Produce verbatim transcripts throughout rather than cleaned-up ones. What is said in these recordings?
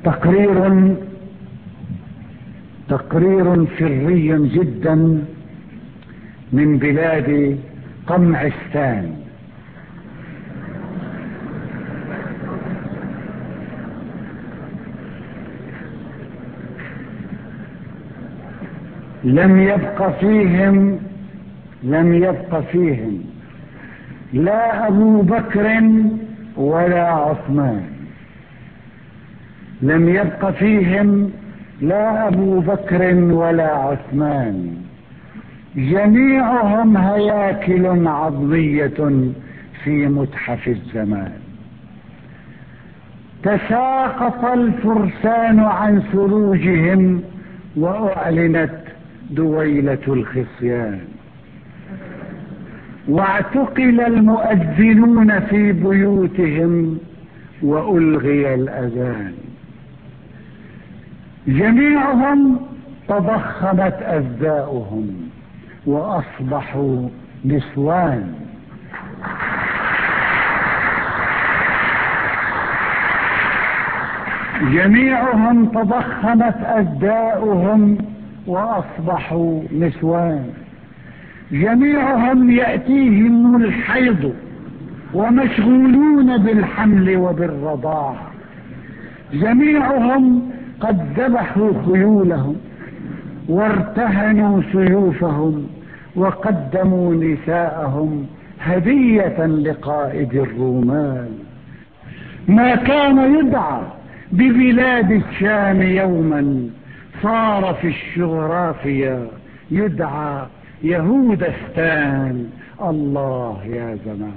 تقرير تقرير سري جدا من بلاد قمعستان. لم يبق فيهم لم يبق فيهم لا أبو بكر ولا عثمان. لم يبق فيهم لا أبو بكر ولا عثمان. جميعهم هياكل عظمية في متحف الزمان. تساقط الفرسان عن سروجهم وأعلنت دويلة الخصيان، واعتقل المؤذنون في بيوتهم وألغي الأذان. جميعهم تضخمت أزداؤهم وأصبحوا نسوان. جميعهم تضخمت أزداؤهم وأصبحوا نسوان. جميعهم يأتيهم الحيض ومشغولون بالحمل وبالرضاعة. جميعهم قد ذبحوا خيولهم وارتهنوا سيوفهم وقدموا نساءهم هدية لقائد الرومان. ما كان يدعى ببلاد الشام يوما صار في الجغرافيا يدعى يهودستان. الله يا زمان.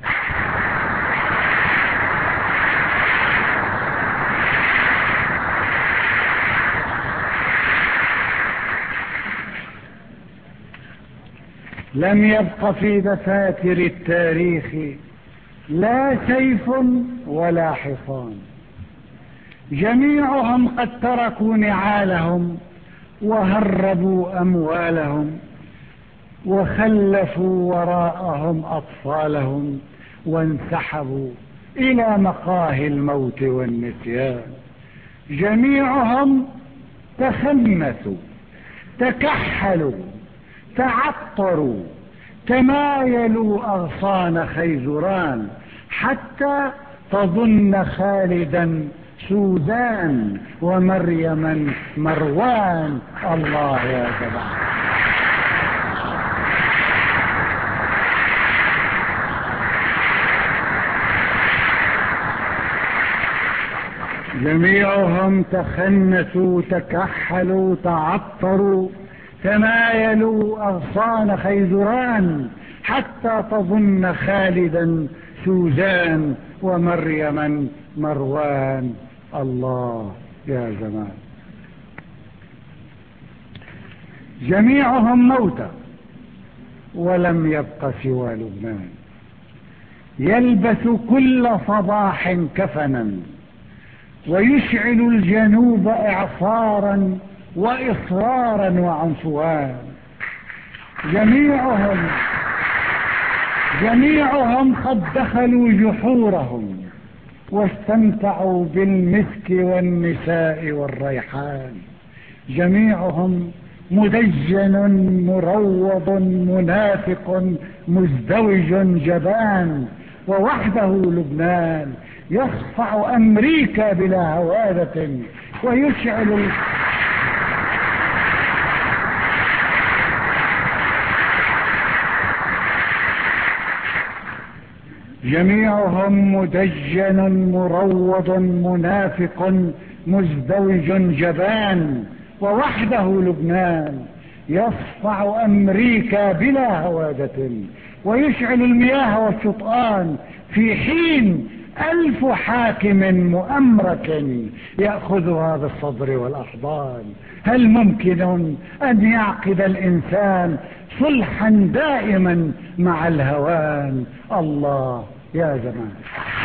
لم يبق في دفاتر التاريخ لا سيف ولا حصان. جميعهم قد تركوا نعالهم وهربوا أموالهم وخلفوا وراءهم أطفالهم وانسحبوا إلى مقاهي الموت والنسيان. جميعهم تخنثوا، تكحلوا، تعطروا، تمايلوا أغصان خيزران حتى تظن خالدا سوزان ومريما مروان. الله يا جماعة. جميعهم تخنثوا، تكحلوا، تعطروا، تمايلوا أغصان خيزران حتى تظن خالدا سوزان ومريما مروان. الله يا زمان. جميعهم موتى ولم يبق سوى لبنان يلبس كل صباح كفنا ويشعل الجنوب إعصارا وإصرارا وعنفوان. جميعهم جميعهم قد دخلوا جحورهم واستمتعوا بالمسك والنساء والريحان. جميعهم مدجن مروض منافق مزدوج جبان. ووحده لبنان يصفع أمريكا بلا هوادة ويشعل جميعهم مدجن مروض منافق مزدوج جبان. ووحده لبنان يصفع أمريكا بلا هوادة ويشعل المياه والشطآن في حين ألف حاكم مؤمرك يأخذها بالصدر والأحضان. هل ممكن أن يعقد الإنسان صلحا دائما مع الهوان؟ الله يا زمان.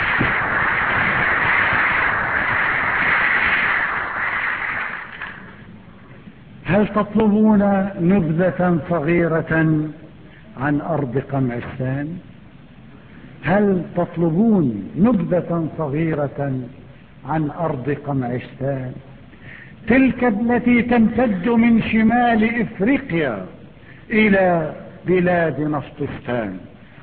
هل تطلبون نبذة صغيرة عن أرض قمعستان؟ هل تطلبون نبذة صغيرة عن أرض قمعستان، تلك التي تمتد من شمال إفريقيا إلى بلاد نفطستان.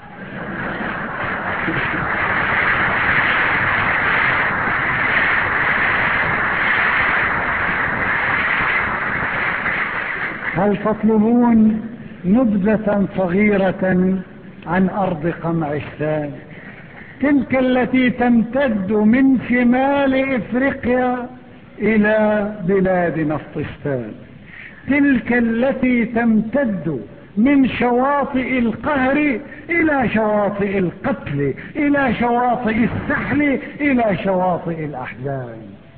هل تطلبون نبذة صغيرة عن أرض قمعستان، تلك التي تمتد من شمال إفريقيا إلى بلاد نفطستان، تلك التي تمتد من شواطئ القهر إلى شواطئ القتل، إلى شواطئ السحل، إلى شواطئ الأحزان.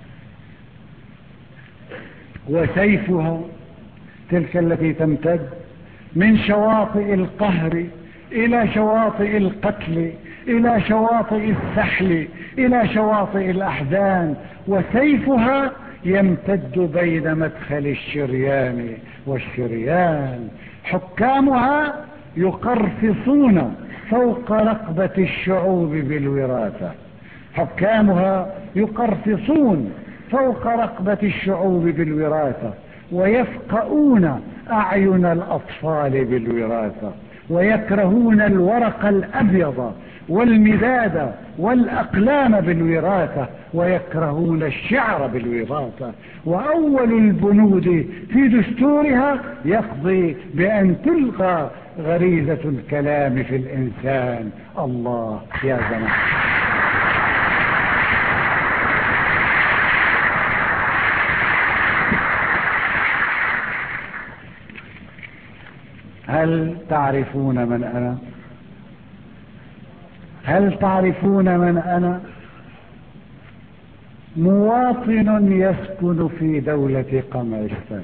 وسيفها تلك التي تمتد من شواطئ القهر إلى شواطئ القتل، إلى شواطئ السحل، إلى شواطئ الأحزان. وسيفها يمتد بين مدخل الشريان والشريان. حكامها يقرفصون فوق رقبة الشعوب بالوراثة، حكامها يقرفصون فوق رقبة الشعوب بالوراثة، ويفقؤون أعين الأطفال بالوراثة، ويكرهون الورق الأبيض والمداد والأقلام بالوراثة، ويكرهون الشعر بالوراثة. وأول البنود في دستورها يقضي بأن تلغى غريزة الكلام في الإنسان. الله يا زمان. هل تعرفون من أنا؟ هل تعرفون من أنا؟ مواطن يسكن في دولة قمعستان،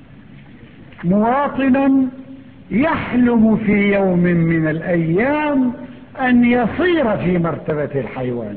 مواطن يحلم في يوم من الأيام أن يصير في مرتبة الحيوان.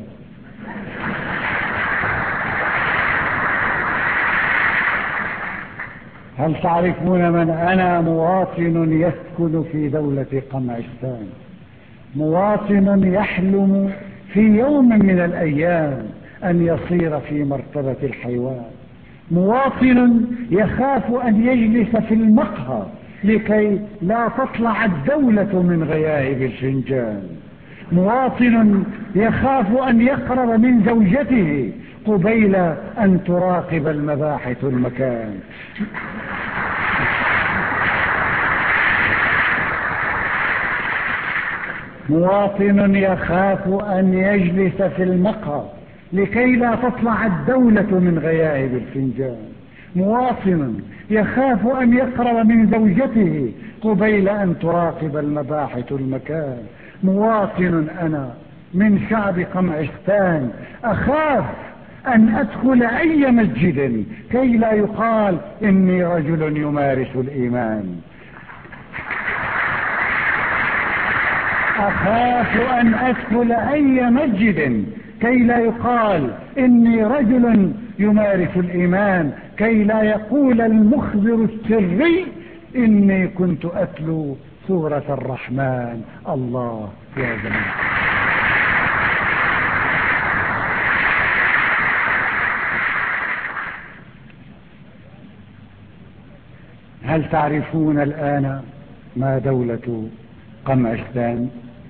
هل تعرفون من أنا؟ مواطن يسكن في دولة قمعستان، مواطن يحلم في يوم من الأيام أن يصير في مرتبة الحيوان، مواطن يخاف أن يجلس في المقهى لكي لا تطلع الدولة من غياهب الفنجان، مواطن يخاف أن يقرب من زوجته قبيل أن تراقب المباحث المكان، مواطن يخاف أن يجلس في المقهى لكي لا تطلع الدولة من غياهب الفنجان، مواطن يخاف أن يقرب من زوجته قبيل أن تراقب المباحث المكان. مواطن أنا من شعب قمعستان أخاف أن أدخل أي مسجد كي لا يقال إني رجل يمارس الإيمان، أخاف أن أدخل أي مسجد كي لا يقال إني رجل يمارس الإيمان، كي لا يقول المخبر السري إني كنت أتلو سورة الرحمن. الله يا زمان. هل تعرفون الآن ما دولة قمعستان؟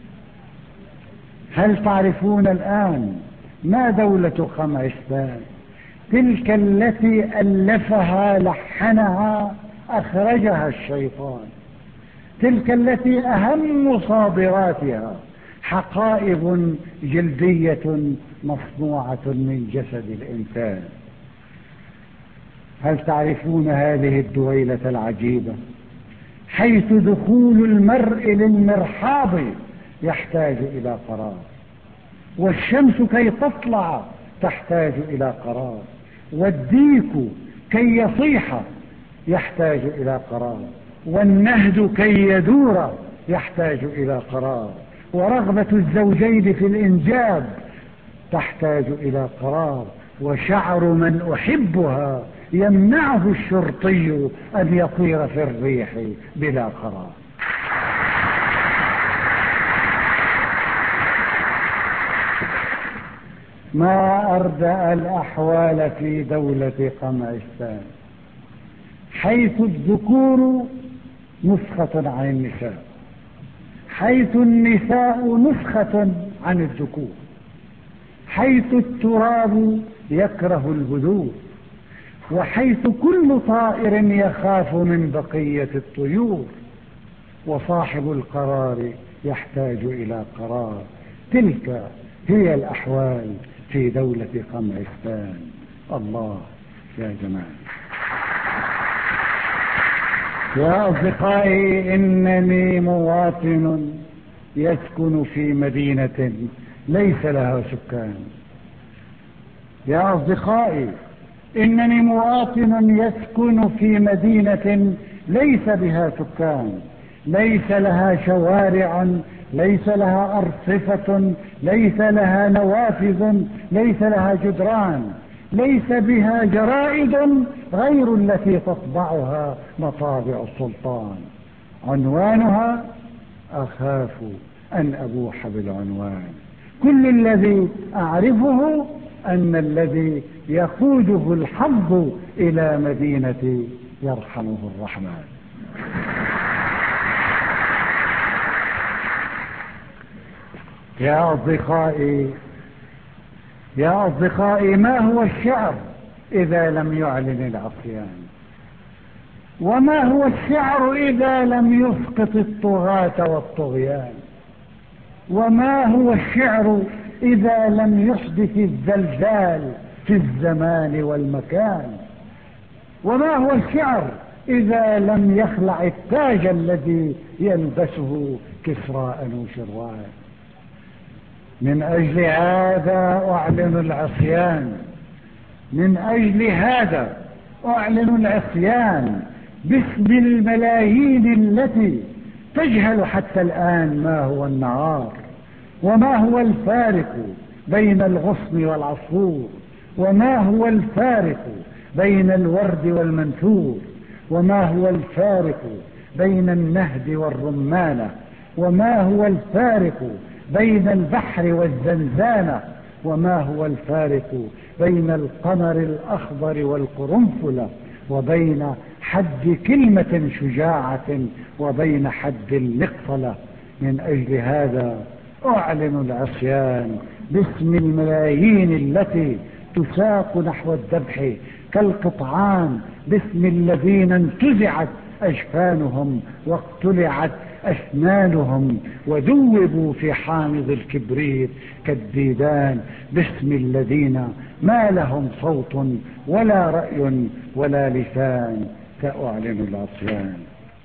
هل تعرفون الآن ما دولة قمعستان؟ تلك التي ألفها لحنها أخرجها الشيطان، تلك التي أهم صادراتها حقائب جلدية مصنوعة من جسد الإنسان. هل تعرفون هذه الدويلة العجيبة حيث دخول المرء للمرحاض يحتاج إلى قرار، والشمس كي تطلع تحتاج إلى قرار، والديك كي يصيح يحتاج إلى قرار، والنهد كي يدور يحتاج إلى قرار، ورغبة الزوجين في الإنجاب تحتاج إلى قرار، وشعر من أحبها يمنعه الشرطي أن يطير في الريح بلا قرار. ما أردأ الأحوال في دولة قمعستان، حيث الذكور نسخة عن النساء، حيث النساء نسخة عن الذكور، حيث التراب يكره البذور، وحيث كل طائر يخاف من بقية الطيور، وصاحب القرار يحتاج إلى قرار. تلك هي الأحوال في دولة قمعستان. الله يا جماعة. يا أصدقائي، إنني مواطن يسكن في مدينة ليس لها سكان. يا أصدقائي، إنني مواطن يسكن في مدينة ليس بها سكان، ليس لها شوارع، ليس لها أرصفة، ليس لها نوافذ، ليس لها جدران، ليس بها جرائد غير التي تطبعها مطابع السلطان. عنوانها: أخاف أن أبوح بالعنوان. كل الذي أعرفه أن الذي يقوده الحظ إلى مدينة يرحمه الرحمن. يا أصدقائي يا أصدقائي ما هو الشعر إذا لم يعلن العصيان؟ وما هو الشعر إذا لم يسقط الطغاة والطغيان؟ وما هو الشعر إذا لم يحدث الزلزال في الزمان والمكان؟ وما هو الشعر إذا لم يخلع التاج الذي يلبسه كسرى أنوشروان؟ من أجل هذا أعلن العصيان، من أجل هذا أعلن العصيان باسم الملايين التي تجهل حتى الآن ما هو النهار، وما هو الفارق بين الغصن والعصفور، وما هو الفارق بين الورد والمنثور، وما هو الفارق بين النهد والرمانة، وما هو الفارق بين البحر والزنزانة، وما هو الفارق بين القمر الأخضر والقرنفلة، وبين حد كلمة شجاعة وبين حد المقفلة. من أجل هذا أعلن العصيان باسم الملايين التي تساق نحو الذبح كالقطعان، باسم الذين انتزعت أجفانهم واقتلعت أسنانهم وذوبوا في حامض الكبريت كالديدان، باسم الذين ما لهم صوت ولا رأي ولا لسان. سأعلن العصيان.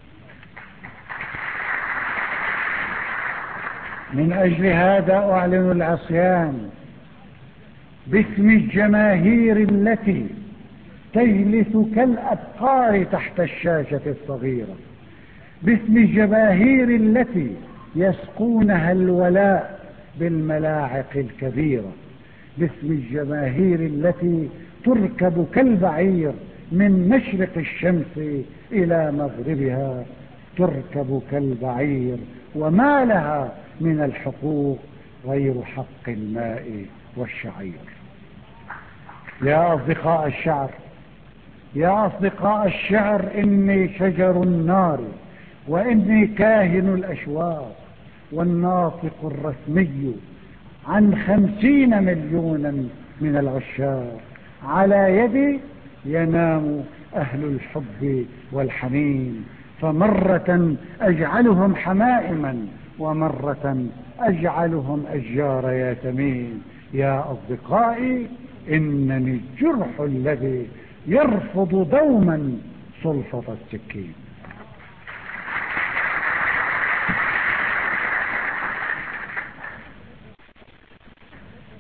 من أجل هذا أعلن العصيان باسم الجماهير التي تجلس كالأبقار تحت الشاشة الصغيرة، باسم الجماهير التي يسقونها الولاء بالملاعق الكبيرة، باسم الجماهير التي تركب كالبعير من مشرق الشمس إلى مغربها، تركب كالبعير وما لها من الحقوق غير حق الماء والشعير. يا أصدقاء الشعر يا أصدقاء الشعر إني شجر النار، وإني كاهن الأشواق، والناطق الرسمي عن خمسين مليونا من العشاق. على يدي ينام أهل الحب والحنين، فمرة أجعلهم حمائما ومرة أجعلهم أشجار ياسمين. يا أصدقائي، إنني الجرح الذي يرفض دوما سلطة السكين.